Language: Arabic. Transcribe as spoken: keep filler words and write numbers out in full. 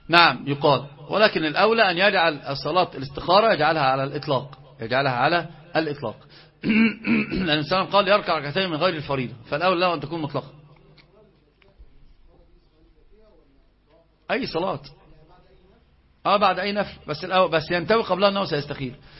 نعم يقال، ولكن الأولى أن يجعل الصلاة الاستخارة يجعلها على الإطلاق، يجعلها على الإطلاق. لأن الإنسان قال يركع ركعتين من غير الفريضة، فالأولى له أن تكون مطلقة. أي صلاة اه بعد أي نفل، بس الأول بس ينتوي قبلها أنه سيستخير.